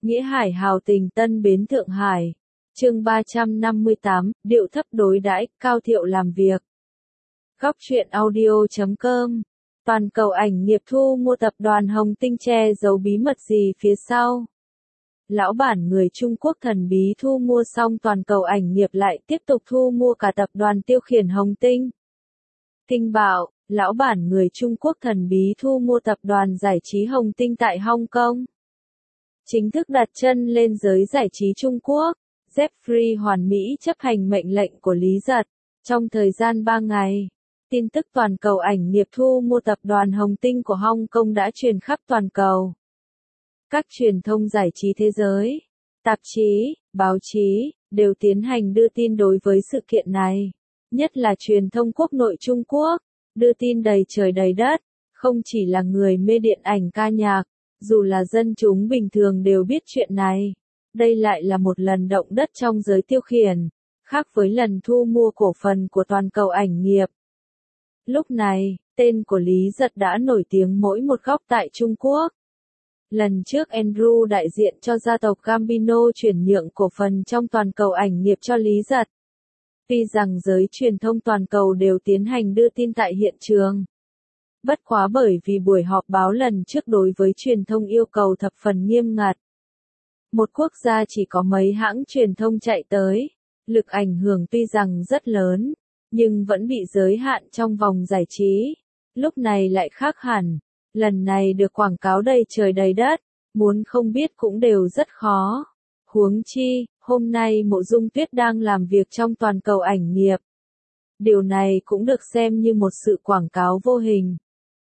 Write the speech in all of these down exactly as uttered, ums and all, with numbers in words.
Nghĩa Hải hào tình Tân Bến Thượng Hải. Chương ba trăm năm mươi tám, điệu thấp đối đãi, cao thiệu làm việc. Góc truyện audio chấm com. Toàn cầu ảnh nghiệp thu mua tập đoàn Hồng Tinh che giấu bí mật gì phía sau? Lão bản người Trung Quốc thần bí thu mua xong toàn cầu ảnh nghiệp lại tiếp tục thu mua cả tập đoàn tiêu khiển Hồng Tinh. Kinh bạo, lão bản người Trung Quốc thần bí thu mua tập đoàn giải trí Hồng Tinh tại Hong Kong. Chính thức đặt chân lên giới giải trí Trung Quốc, Jeffrey hoàn mỹ chấp hành mệnh lệnh của Lý Giật. Trong thời gian ba ngày, tin tức toàn cầu ảnh nghiệp thu mua tập đoàn Hồng Tinh của Hong Kong đã truyền khắp toàn cầu. Các truyền thông giải trí thế giới, tạp chí, báo chí, đều tiến hành đưa tin đối với sự kiện này. Nhất là truyền thông quốc nội Trung Quốc, đưa tin đầy trời đầy đất, không chỉ là người mê điện ảnh ca nhạc, dù là dân chúng bình thường đều biết chuyện này. Đây lại là một lần động đất trong giới tiêu khiển, khác với lần thu mua cổ phần của toàn cầu ảnh nghiệp. Lúc này, tên của Lý Giật đã nổi tiếng mỗi một góc tại Trung Quốc. Lần trước Andrew đại diện cho gia tộc Gambino chuyển nhượng cổ phần trong toàn cầu ảnh nghiệp cho Lý Giật. Tuy rằng giới truyền thông toàn cầu đều tiến hành đưa tin tại hiện trường. Bất quá bởi vì buổi họp báo lần trước đối với truyền thông yêu cầu thập phần nghiêm ngặt. Một quốc gia chỉ có mấy hãng truyền thông chạy tới, lực ảnh hưởng tuy rằng rất lớn, nhưng vẫn bị giới hạn trong vòng giải trí. Lúc này lại khác hẳn, lần này được quảng cáo đầy trời đầy đất, muốn không biết cũng đều rất khó. Huống chi, hôm nay Mộ Dung Tuyết đang làm việc trong toàn cầu ảnh nghiệp. Điều này cũng được xem như một sự quảng cáo vô hình.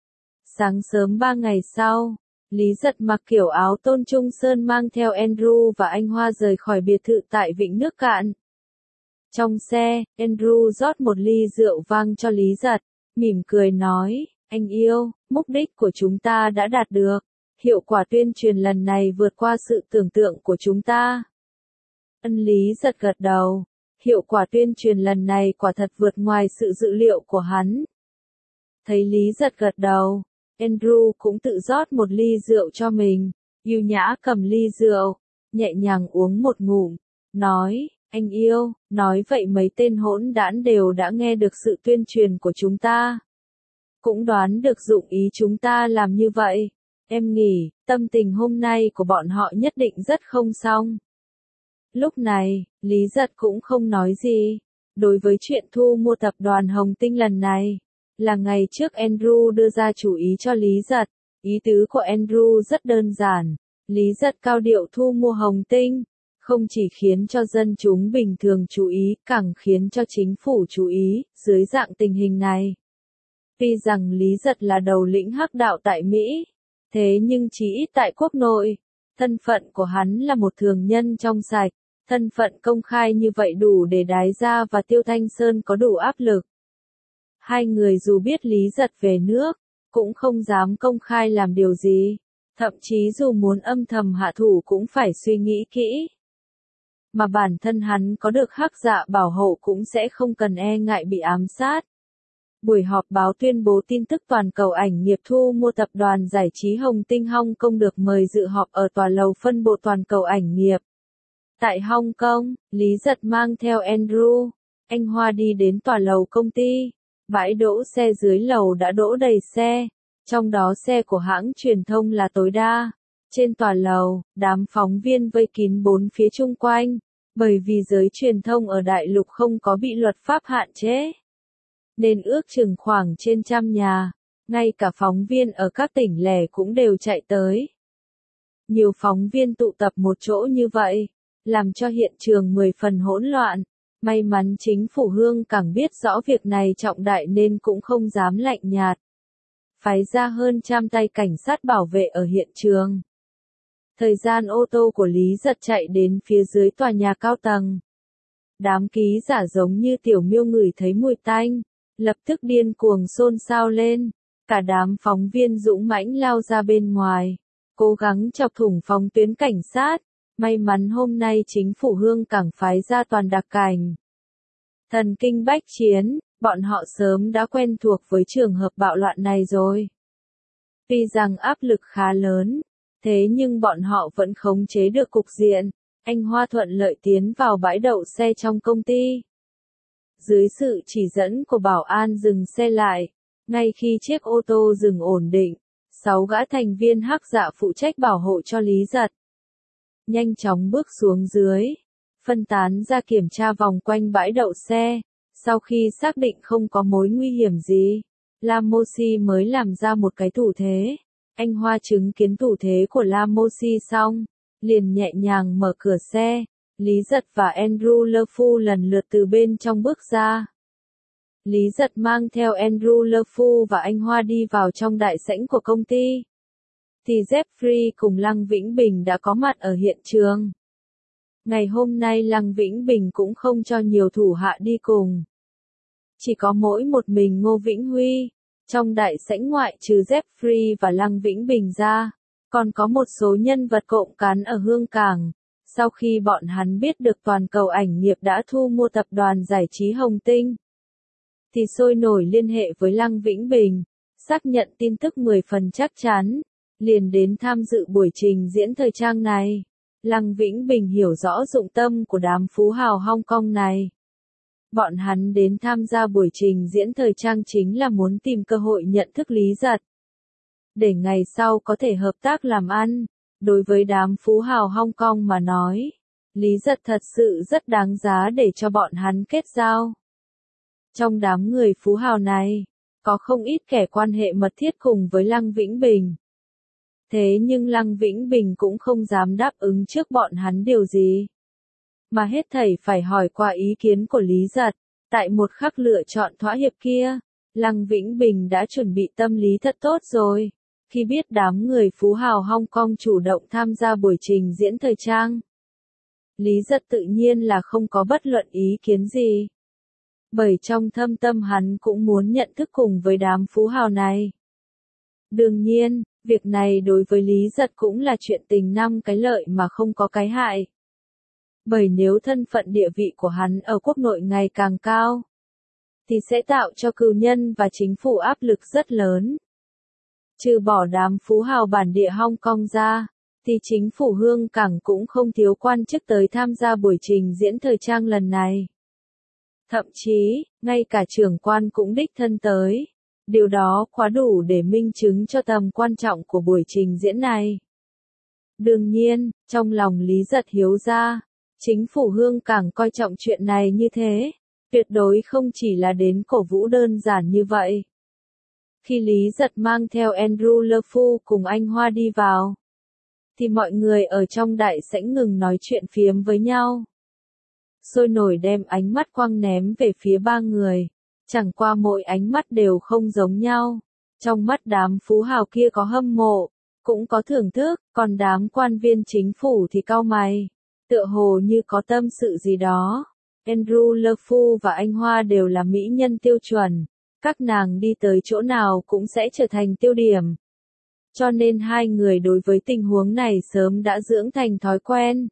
Sáng sớm ba ngày sau, Lý Giật mặc kiểu áo tôn trung sơn mang theo Andrew và anh Hoa rời khỏi biệt thự tại Vịnh Nước Cạn. Trong xe, Andrew rót một ly rượu vang cho Lý Giật, mỉm cười nói, anh yêu, mục đích của chúng ta đã đạt được. Hiệu quả tuyên truyền lần này vượt qua sự tưởng tượng của chúng ta. Ân Lý Giật gật đầu, hiệu quả tuyên truyền lần này quả thật vượt ngoài sự dự liệu của hắn. Thấy Lý Giật gật đầu, Andrew cũng tự rót một ly rượu cho mình, yêu nhã cầm ly rượu, nhẹ nhàng uống một ngụm, nói, anh yêu, nói vậy mấy tên hỗn đản đều đã nghe được sự tuyên truyền của chúng ta. Cũng đoán được dụng ý chúng ta làm như vậy. Em nghĩ, tâm tình hôm nay của bọn họ nhất định rất không xong. Lúc này, Lý Giật cũng không nói gì. Đối với chuyện thu mua tập đoàn Hồng Tinh lần này, là ngày trước Andrew đưa ra chủ ý cho Lý Giật. Ý tứ của Andrew rất đơn giản. Lý Giật cao điệu thu mua Hồng Tinh, không chỉ khiến cho dân chúng bình thường chú ý, càng khiến cho chính phủ chú ý, dưới dạng tình hình này. Tuy rằng Lý Giật là đầu lĩnh hắc đạo tại Mỹ, thế nhưng chỉ ít tại quốc nội, thân phận của hắn là một thường nhân trong sạch, thân phận công khai như vậy đủ để Đái Gia và Tiêu Thanh Sơn có đủ áp lực. Hai người dù biết Lý Giật về nước, cũng không dám công khai làm điều gì, thậm chí dù muốn âm thầm hạ thủ cũng phải suy nghĩ kỹ. Mà bản thân hắn có được hắc dạ bảo hộ cũng sẽ không cần e ngại bị ám sát. Buổi họp báo tuyên bố tin tức toàn cầu ảnh nghiệp thu mua tập đoàn giải trí Hồng Tinh Hong Kong được mời dự họp ở tòa lầu phân bộ toàn cầu ảnh nghiệp. Tại Hong Kong, Lý Giật mang theo Andrew, anh Hoa đi đến tòa lầu công ty. Bãi đỗ xe dưới lầu đã đỗ đầy xe, trong đó xe của hãng truyền thông là tối đa. Trên tòa lầu, đám phóng viên vây kín bốn phía chung quanh, bởi vì giới truyền thông ở đại lục không có bị luật pháp hạn chế. Nên ước chừng khoảng trên trăm nhà, ngay cả phóng viên ở các tỉnh lẻ cũng đều chạy tới. Nhiều phóng viên tụ tập một chỗ như vậy, làm cho hiện trường mười phần hỗn loạn. May mắn chính phủ Hương Cảng biết rõ việc này trọng đại nên cũng không dám lạnh nhạt. Phái ra hơn trăm tay cảnh sát bảo vệ ở hiện trường. Thời gian ô tô của Lý Giật chạy đến phía dưới tòa nhà cao tầng. Đám ký giả giống như tiểu miêu ngửi thấy mùi tanh, lập tức điên cuồng xôn xao lên. Cả đám phóng viên dũng mãnh lao ra bên ngoài, cố gắng chọc thủng phóng tuyến cảnh sát. May mắn hôm nay chính phủ Hương Cảng phái ra toàn đặc cảnh. Thần kinh bách chiến, bọn họ sớm đã quen thuộc với trường hợp bạo loạn này rồi. Tuy rằng áp lực khá lớn, Thế nhưng bọn họ vẫn khống chế được cục diện, anh Hoa thuận lợi tiến vào bãi đậu xe trong công ty. Dưới sự chỉ dẫn của bảo an dừng xe lại, ngay khi chiếc ô tô dừng ổn định, sáu gã thành viên hắc dạ phụ trách bảo hộ cho Lý Giật. Nhanh chóng bước xuống dưới, phân tán ra kiểm tra vòng quanh bãi đậu xe, sau khi xác định không có mối nguy hiểm gì, Lam Mô Si mới làm ra một cái thủ thế. Anh Hoa chứng kiến thủ thế của Lam Mô Si xong, liền nhẹ nhàng mở cửa xe, Lý Giật và Andrew Lơ Phu lần lượt từ bên trong bước ra. Lý Giật mang theo Andrew Lơ Phu và anh Hoa đi vào trong đại sảnh của công ty. Thì Jeffrey cùng Lăng Vĩnh Bình đã có mặt ở hiện trường. Ngày hôm nay Lăng Vĩnh Bình cũng không cho nhiều thủ hạ đi cùng. Chỉ có mỗi một mình Ngô Vĩnh Huy. Trong đại sảnh ngoại trừ Jeffrey và Lăng Vĩnh Bình ra, còn có một số nhân vật cộng cán ở Hương Cảng. Sau khi bọn hắn biết được Toàn cầu ảnh nghiệp đã thu mua tập đoàn giải trí Hồng Tinh, thì sôi nổi liên hệ với Lăng Vĩnh Bình, xác nhận tin tức mười phần chắc chắn, liền đến tham dự buổi trình diễn thời trang này. Lăng Vĩnh Bình hiểu rõ dụng tâm của đám phú hào Hong Kong này. Bọn hắn đến tham gia buổi trình diễn thời trang chính là muốn tìm cơ hội nhận thức Lý Giật, để ngày sau có thể hợp tác làm ăn. Đối với đám phú hào Hong Kong mà nói, Lý Giật thật sự rất đáng giá để cho bọn hắn kết giao. Trong đám người phú hào này, có không ít kẻ quan hệ mật thiết cùng với Lăng Vĩnh Bình. Thế nhưng Lăng Vĩnh Bình cũng không dám đáp ứng trước bọn hắn điều gì, mà hết thảy phải hỏi qua ý kiến của Lý Giật. Tại một khắc lựa chọn thỏa hiệp kia, Lăng Vĩnh Bình đã chuẩn bị tâm lý thật tốt rồi. Khi biết đám người phú hào Hong Kong chủ động tham gia buổi trình diễn thời trang, Lý Giật tự nhiên là không có bất luận ý kiến gì. Bởi trong thâm tâm hắn cũng muốn nhận thức cùng với đám phú hào này. Đương nhiên, việc này đối với Lý Giật cũng là chuyện tình năm cái lợi mà không có cái hại. Bởi nếu thân phận địa vị của hắn ở quốc nội ngày càng cao, thì sẽ tạo cho cựu nhân và chính phủ áp lực rất lớn. Trừ bỏ đám phú hào bản địa Hong Kong ra, thì chính phủ Hương Cảng cũng không thiếu quan chức tới tham gia buổi trình diễn thời trang lần này. Thậm chí, ngay cả trưởng quan cũng đích thân tới. Điều đó quá đủ để minh chứng cho tầm quan trọng của buổi trình diễn này. Đương nhiên, trong lòng Lý Giật hiếu ra, chính phủ Hương Cảng coi trọng chuyện này như thế, tuyệt đối không chỉ là đến cổ vũ đơn giản như vậy. Khi Lý Giật mang theo Andrew Lơ Phu cùng anh Hoa đi vào, thì mọi người ở trong đại sảnh ngừng nói chuyện phiếm với nhau. Sôi nổi đem ánh mắt quăng ném về phía ba người, chẳng qua mỗi ánh mắt đều không giống nhau. Trong mắt đám phú hào kia có hâm mộ, cũng có thưởng thức, còn đám quan viên chính phủ thì cau mày, tựa hồ như có tâm sự gì đó. Andrew Lơ Phu và anh Hoa đều là mỹ nhân tiêu chuẩn, các nàng đi tới chỗ nào cũng sẽ trở thành tiêu điểm. Cho nên hai người đối với tình huống này sớm đã dưỡng thành thói quen.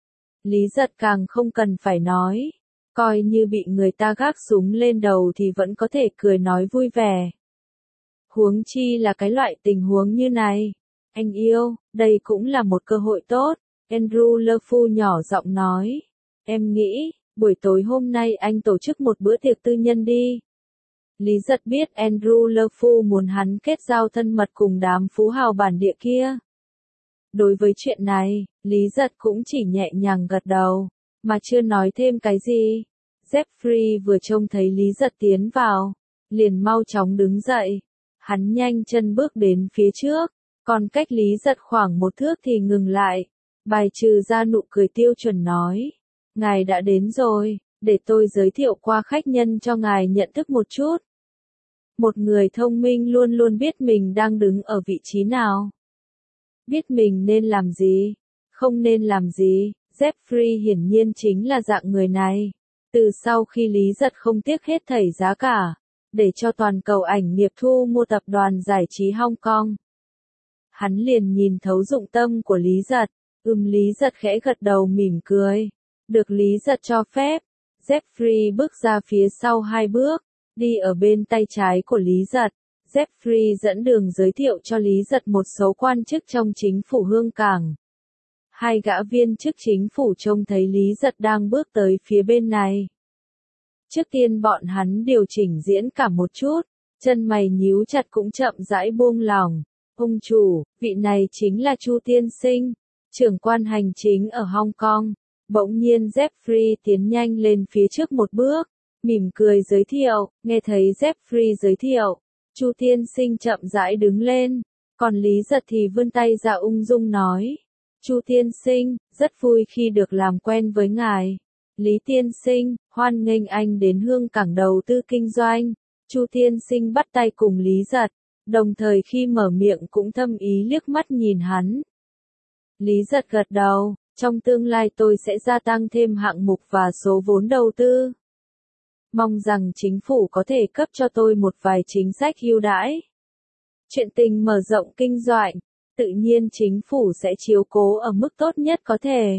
Lý Giật càng không cần phải nói, coi như bị người ta gác súng lên đầu thì vẫn có thể cười nói vui vẻ. Huống chi là cái loại tình huống như này. Anh yêu, đây cũng là một cơ hội tốt. Andrew Lơ Phu nhỏ giọng nói. Em nghĩ, buổi tối hôm nay anh tổ chức một bữa tiệc tư nhân đi. Lý Giật biết Andrew Lơ Phu muốn hắn kết giao thân mật cùng đám phú hào bản địa kia. Đối với chuyện này, Lý Giật cũng chỉ nhẹ nhàng gật đầu, mà chưa nói thêm cái gì. Jeffrey vừa trông thấy Lý Giật tiến vào, liền mau chóng đứng dậy. Hắn nhanh chân bước đến phía trước, còn cách Lý Giật khoảng một thước thì ngừng lại. Bài trừ ra nụ cười tiêu chuẩn nói. Ngài đã đến rồi, để tôi giới thiệu qua khách nhân cho ngài nhận thức một chút. Một người thông minh luôn luôn biết mình đang đứng ở vị trí nào. Biết mình nên làm gì, không nên làm gì. Jeffrey hiển nhiên chính là dạng người này. Từ sau khi Lý Giật không tiếc hết thảy giá cả, để cho toàn cầu ảnh nghiệp thu mua tập đoàn giải trí Hong Kong, hắn liền nhìn thấu dụng tâm của Lý Giật. Ừm Lý Giật khẽ gật đầu mỉm cười. Được Lý Giật cho phép, Jeffrey bước ra phía sau hai bước, đi ở bên tay trái của Lý Giật. Jeffrey dẫn đường giới thiệu cho Lý Giật một số quan chức trong chính phủ Hương Cảng. Hai gã viên chức chính phủ trông thấy Lý Giật đang bước tới phía bên này. Trước tiên bọn hắn điều chỉnh diễn cảm một chút, chân mày nhíu chặt cũng chậm rãi buông lỏng. Ông chủ, vị này chính là Chu Tiên Sinh, trưởng quan hành chính ở Hong Kong. Bỗng nhiên Jeffrey tiến nhanh lên phía trước một bước, mỉm cười giới thiệu. Nghe thấy Jeffrey giới thiệu, Chu Tiên Sinh chậm rãi đứng lên, còn Lý Giật thì vươn tay ra ung dung nói. Chu Tiên Sinh, rất vui khi được làm quen với ngài. Lý Tiên Sinh, hoan nghênh anh đến Hương Cảng đầu tư kinh doanh. Chu Tiên Sinh bắt tay cùng Lý Giật, đồng thời khi mở miệng cũng thâm ý liếc mắt nhìn hắn. Lý Giật gật đầu, trong tương lai tôi sẽ gia tăng thêm hạng mục và số vốn đầu tư. Mong rằng chính phủ có thể cấp cho tôi một vài chính sách ưu đãi. Chuyện tình mở rộng kinh doanh, tự nhiên chính phủ sẽ chiếu cố ở mức tốt nhất có thể.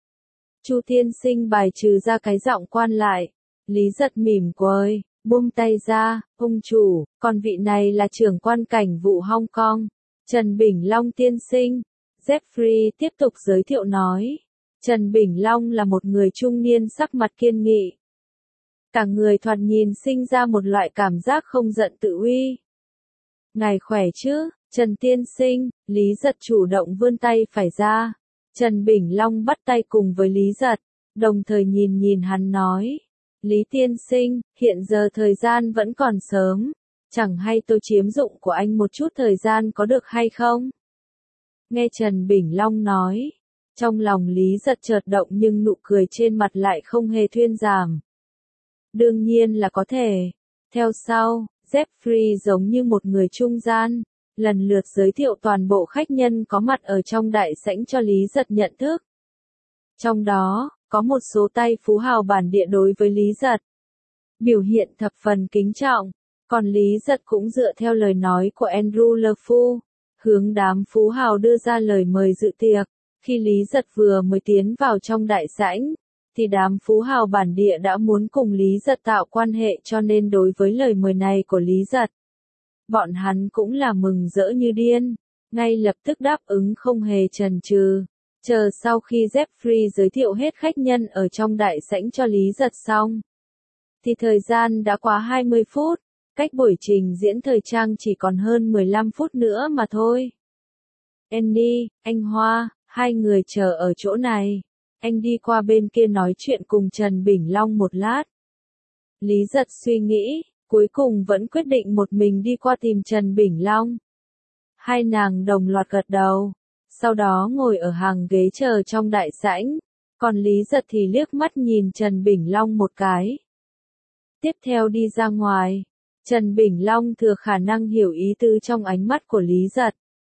Chu Tiên Sinh bài trừ ra cái giọng quan lại. Lý Giật mỉm cười, buông tay ra. Ông chủ, còn vị này là trưởng quan cảnh vụ Hong Kong, Trần Bình Long Tiên Sinh. Jeffrey tiếp tục giới thiệu nói. Trần Bình Long là một người trung niên sắc mặt kiên nghị. Cả người thoạt nhìn sinh ra một loại cảm giác không giận tự uy. Ngài khỏe chứ, Trần Tiên Sinh. Lý Giật chủ động vươn tay phải ra. Trần Bình Long bắt tay cùng với Lý Giật, đồng thời nhìn nhìn hắn nói. Lý Tiên Sinh, hiện giờ thời gian vẫn còn sớm, chẳng hay tôi chiếm dụng của anh một chút thời gian có được hay không? Nghe Trần Bình Long nói, trong lòng Lý Giật chợt động nhưng nụ cười trên mặt lại không hề thuyên giảm. Đương nhiên là có thể. Theo sau, Jeffrey giống như một người trung gian, lần lượt giới thiệu toàn bộ khách nhân có mặt ở trong đại sảnh cho Lý Giật nhận thức. Trong đó, có một số tay phú hào bản địa đối với Lý Giật, biểu hiện thập phần kính trọng, còn Lý Giật cũng dựa theo lời nói của Andrew Le Fou, hướng đám phú hào đưa ra lời mời dự tiệc. Khi Lý Giật vừa mới tiến vào trong đại sảnh, thì đám phú hào bản địa đã muốn cùng Lý Giật tạo quan hệ, cho nên đối với lời mời này của Lý Giật, bọn hắn cũng là mừng rỡ như điên, ngay lập tức đáp ứng không hề chần chừ. Chờ sau khi Jeffrey giới thiệu hết khách nhân ở trong đại sảnh cho Lý Giật xong, thì thời gian đã quá hai mươi phút, cách buổi trình diễn thời trang chỉ còn hơn mười lăm phút nữa mà thôi. Andy, anh Hoa, hai người chờ ở chỗ này. Anh đi qua bên kia nói chuyện cùng Trần Bình Long một lát. Lý Giật suy nghĩ, cuối cùng vẫn quyết định một mình đi qua tìm Trần Bình Long. Hai nàng đồng loạt gật đầu, sau đó ngồi ở hàng ghế chờ trong đại sảnh, còn Lý Giật thì liếc mắt nhìn Trần Bình Long một cái. Tiếp theo đi ra ngoài, Trần Bình Long thừa khả năng hiểu ý tứ trong ánh mắt của Lý Giật,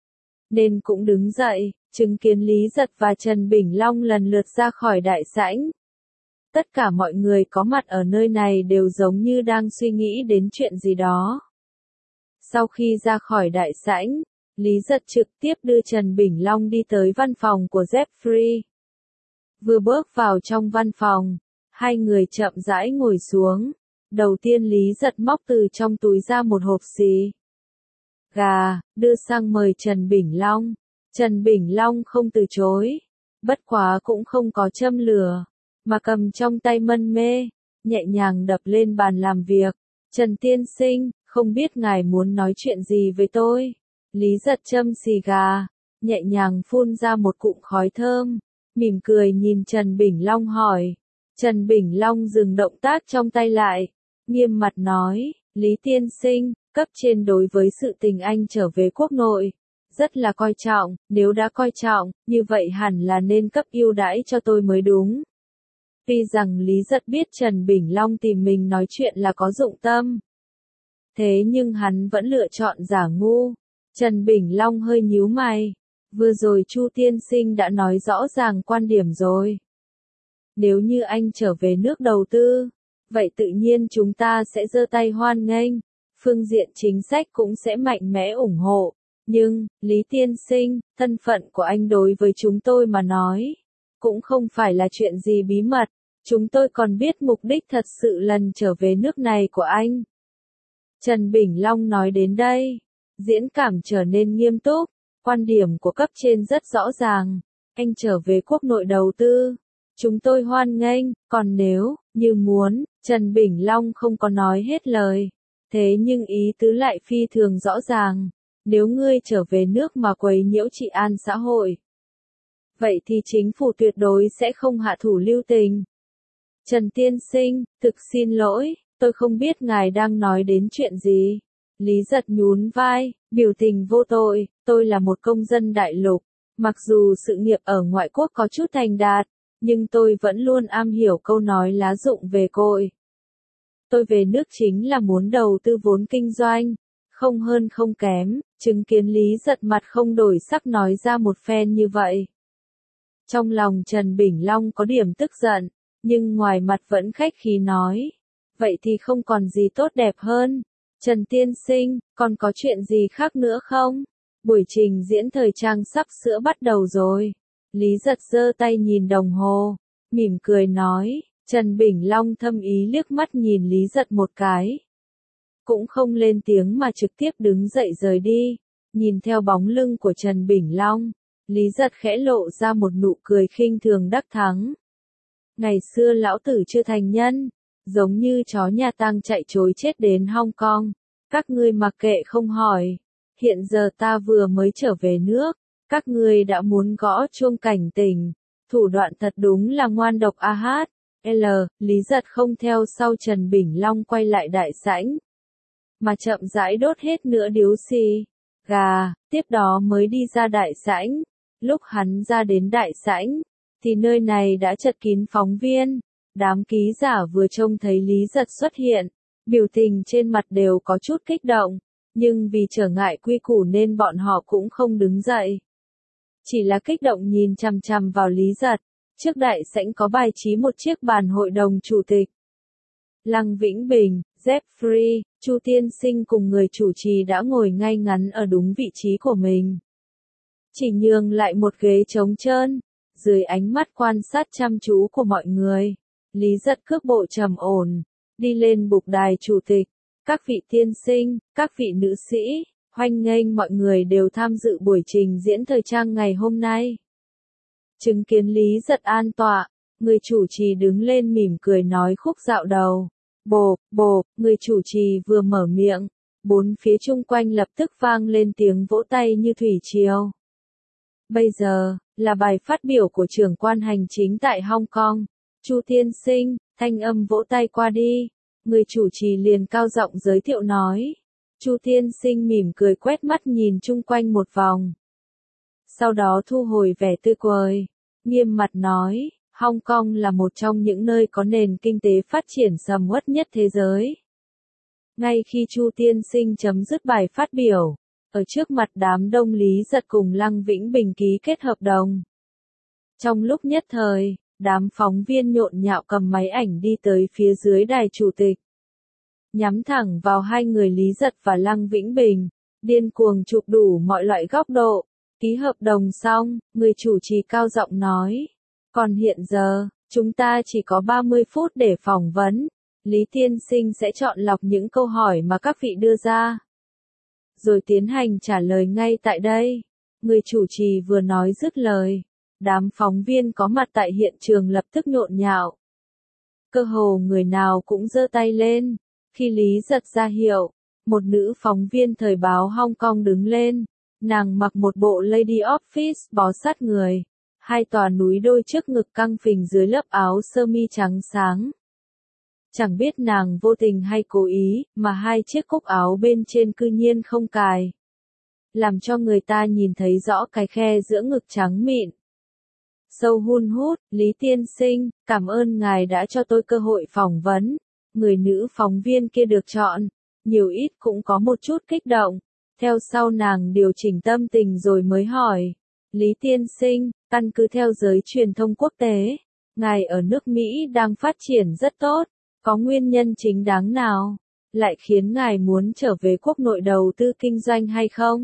nên cũng đứng dậy, chứng kiến Lý Giật và Trần Bình Long lần lượt ra khỏi đại sảnh. Tất cả mọi người có mặt ở nơi này đều giống như đang suy nghĩ đến chuyện gì đó. Sau khi ra khỏi đại sảnh, Lý Giật trực tiếp đưa Trần Bình Long đi tới văn phòng của Jeffrey. Vừa bước vào trong văn phòng, hai người chậm rãi ngồi xuống. Đầu tiên Lý Giật móc từ trong túi ra một hộp xì gà, đưa sang mời Trần Bình Long. Trần Bình Long không từ chối, bất quá cũng không có châm lửa, mà cầm trong tay mân mê, nhẹ nhàng đập lên bàn làm việc. Trần Tiên Sinh, không biết ngài muốn nói chuyện gì với tôi? Lý Giật châm xì gà, nhẹ nhàng phun ra một cụm khói thơm, mỉm cười nhìn Trần Bình Long hỏi. Trần Bình Long dừng động tác trong tay lại, nghiêm mặt nói, Lý Tiên Sinh, cấp trên đối với sự tình anh trở về quốc nội rất là coi trọng, nếu đã coi trọng, như vậy hẳn là nên cấp ưu đãi cho tôi mới đúng. Tuy rằng Lý Giật biết Trần Bình Long tìm mình nói chuyện là có dụng tâm, thế nhưng hắn vẫn lựa chọn giả ngu. Trần Bình Long hơi nhíu mày, vừa rồi Chu Tiên Sinh đã nói rõ ràng quan điểm rồi. Nếu như anh trở về nước đầu tư, vậy tự nhiên chúng ta sẽ giơ tay hoan nghênh, phương diện chính sách cũng sẽ mạnh mẽ ủng hộ. Nhưng, Lý Tiên Sinh, thân phận của anh đối với chúng tôi mà nói, cũng không phải là chuyện gì bí mật. Chúng tôi còn biết mục đích thật sự lần trở về nước này của anh. Trần Bình Long nói đến đây, diễn cảm trở nên nghiêm túc, quan điểm của cấp trên rất rõ ràng, anh trở về quốc nội đầu tư, chúng tôi hoan nghênh, còn nếu, như muốn, Trần Bình Long không có nói hết lời, thế nhưng ý tứ lại phi thường rõ ràng, nếu ngươi trở về nước mà quấy nhiễu trị an xã hội, vậy thì chính phủ tuyệt đối sẽ không hạ thủ lưu tình. Trần tiên sinh, thực xin lỗi, tôi không biết ngài đang nói đến chuyện gì. Lý Giật nhún vai, biểu tình vô tội, tôi là một công dân đại lục, mặc dù sự nghiệp ở ngoại quốc có chút thành đạt, nhưng tôi vẫn luôn am hiểu câu nói lá dụng về cội. Tôi về nước chính là muốn đầu tư vốn kinh doanh, không hơn không kém, chứng kiến Lý Giật mặt không đổi sắc nói ra một phen như vậy. Trong lòng Trần Bình Long có điểm tức giận, nhưng ngoài mặt vẫn khách khí nói. Vậy thì không còn gì tốt đẹp hơn. Trần tiên sinh, còn có chuyện gì khác nữa không? Buổi trình diễn thời trang sắp sửa bắt đầu rồi. Lý Giật giơ tay nhìn đồng hồ, mỉm cười nói. Trần Bình Long thâm ý liếc mắt nhìn Lý Giật một cái. Cũng không lên tiếng mà trực tiếp đứng dậy rời đi. Nhìn theo bóng lưng của Trần Bình Long, Lý Giật khẽ lộ ra một nụ cười khinh thường đắc thắng. Ngày xưa lão tử chưa thành nhân, giống như chó nhà tang chạy trối chết đến Hong Kong. Các ngươi mặc kệ không hỏi. Hiện giờ ta vừa mới trở về nước, các ngươi đã muốn gõ chuông cảnh tỉnh. Thủ đoạn thật đúng là ngoan độc a hát. L, Lý Giật không theo sau Trần Bình Long quay lại đại sảnh, mà chậm rãi đốt hết nửa điếu xì gà, tiếp đó mới đi ra đại sảnh. Lúc hắn ra đến đại sảnh, thì nơi này đã chật kín phóng viên. Đám ký giả vừa trông thấy Lý Giật xuất hiện, biểu tình trên mặt đều có chút kích động, nhưng vì trở ngại quy củ nên bọn họ cũng không đứng dậy. Chỉ là kích động nhìn chằm chằm vào Lý Giật. Trước đại sảnh có bài trí một chiếc bàn hội đồng chủ tịch. Lăng Vĩnh Bình, Jeffrey, Chu Tiên Sinh cùng người chủ trì đã ngồi ngay ngắn ở đúng vị trí của mình. Chỉ nhường lại một ghế trống trơn. Dưới ánh mắt quan sát chăm chú của mọi người, Lý Giật cước bộ trầm ổn, đi lên bục đài chủ tịch. Các vị tiên sinh, các vị nữ sĩ, hoan nghênh mọi người đều tham dự buổi trình diễn thời trang ngày hôm nay. Chứng kiến Lý Giật an tọa, người chủ trì đứng lên mỉm cười nói khúc dạo đầu. Bộp, bộp, người chủ trì vừa mở miệng, bốn phía chung quanh lập tức vang lên tiếng vỗ tay như thủy triều. Bây giờ, là bài phát biểu của trưởng quan hành chính tại Hong Kong. Chu tiên sinh, thanh âm vỗ tay qua đi. Người chủ trì liền cao giọng giới thiệu nói. Chu tiên sinh mỉm cười quét mắt nhìn chung quanh một vòng. Sau đó thu hồi vẻ tươi cười, nghiêm mặt nói, Hong Kong là một trong những nơi có nền kinh tế phát triển sầm uất nhất thế giới. Ngay khi Chu tiên sinh chấm dứt bài phát biểu, ở trước mặt đám đông Lý Giật cùng Lăng Vĩnh Bình ký kết hợp đồng. Trong lúc nhất thời, đám phóng viên nhộn nhạo cầm máy ảnh đi tới phía dưới đài chủ tịch. Nhắm thẳng vào hai người Lý Giật và Lăng Vĩnh Bình, điên cuồng chụp đủ mọi loại góc độ. Ký hợp đồng xong, người chủ trì cao giọng nói. Còn hiện giờ, chúng ta chỉ có ba mươi phút để phỏng vấn. Lý tiên sinh sẽ chọn lọc những câu hỏi mà các vị đưa ra, rồi tiến hành trả lời ngay tại đây. Người chủ trì vừa nói dứt lời, đám phóng viên có mặt tại hiện trường lập tức nhộn nhạo. Cơ hồ người nào cũng giơ tay lên. Khi Lý Giật ra hiệu, một nữ phóng viên thời báo Hong Kong đứng lên. Nàng mặc một bộ lady office bó sát người, hai tòa núi đôi trước ngực căng phình dưới lớp áo sơ mi trắng sáng. Chẳng biết nàng vô tình hay cố ý, mà hai chiếc cúc áo bên trên cư nhiên không cài, làm cho người ta nhìn thấy rõ cái khe giữa ngực trắng mịn. Sâu hun hút, Lý tiên sinh, cảm ơn ngài đã cho tôi cơ hội phỏng vấn. Người nữ phóng viên kia được chọn, nhiều ít cũng có một chút kích động. Theo sau nàng điều chỉnh tâm tình rồi mới hỏi. Lý tiên sinh, căn cứ theo giới truyền thông quốc tế, ngài ở nước Mỹ đang phát triển rất tốt, có nguyên nhân chính đáng nào lại khiến ngài muốn trở về quốc nội đầu tư kinh doanh hay không?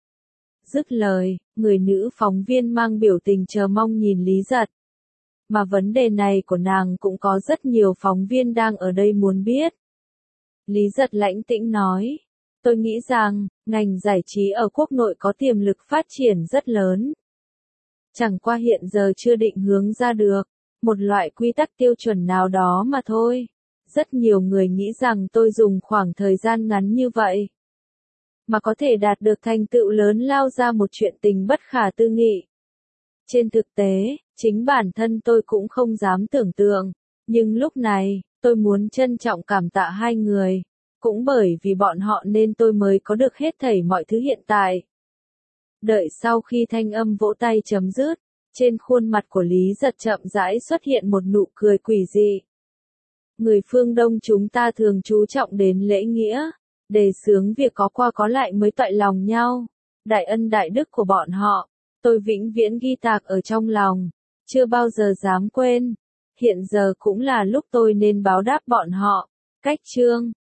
Dứt lời, người nữ phóng viên mang biểu tình chờ mong nhìn Lý Giật. Mà vấn đề này của nàng cũng có rất nhiều phóng viên đang ở đây muốn biết. Lý Giật lãnh tĩnh nói. Tôi nghĩ rằng, ngành giải trí ở quốc nội có tiềm lực phát triển rất lớn. Chẳng qua hiện giờ chưa định hướng ra được một loại quy tắc tiêu chuẩn nào đó mà thôi. Rất nhiều người nghĩ rằng tôi dùng khoảng thời gian ngắn như vậy mà có thể đạt được thành tựu lớn lao ra một chuyện tình bất khả tư nghị. Trên thực tế, chính bản thân tôi cũng không dám tưởng tượng, nhưng lúc này, tôi muốn trân trọng cảm tạ hai người, cũng bởi vì bọn họ nên tôi mới có được hết thảy mọi thứ hiện tại. Đợi sau khi thanh âm vỗ tay chấm dứt, trên khuôn mặt của Lý Giật chậm rãi xuất hiện một nụ cười quỷ dị. Người phương Đông chúng ta thường chú trọng đến lễ nghĩa, đề xướng việc có qua có lại mới toại lòng nhau. Đại ân đại đức của bọn họ, tôi vĩnh viễn ghi tạc ở trong lòng, chưa bao giờ dám quên. Hiện giờ cũng là lúc tôi nên báo đáp bọn họ. Cách chương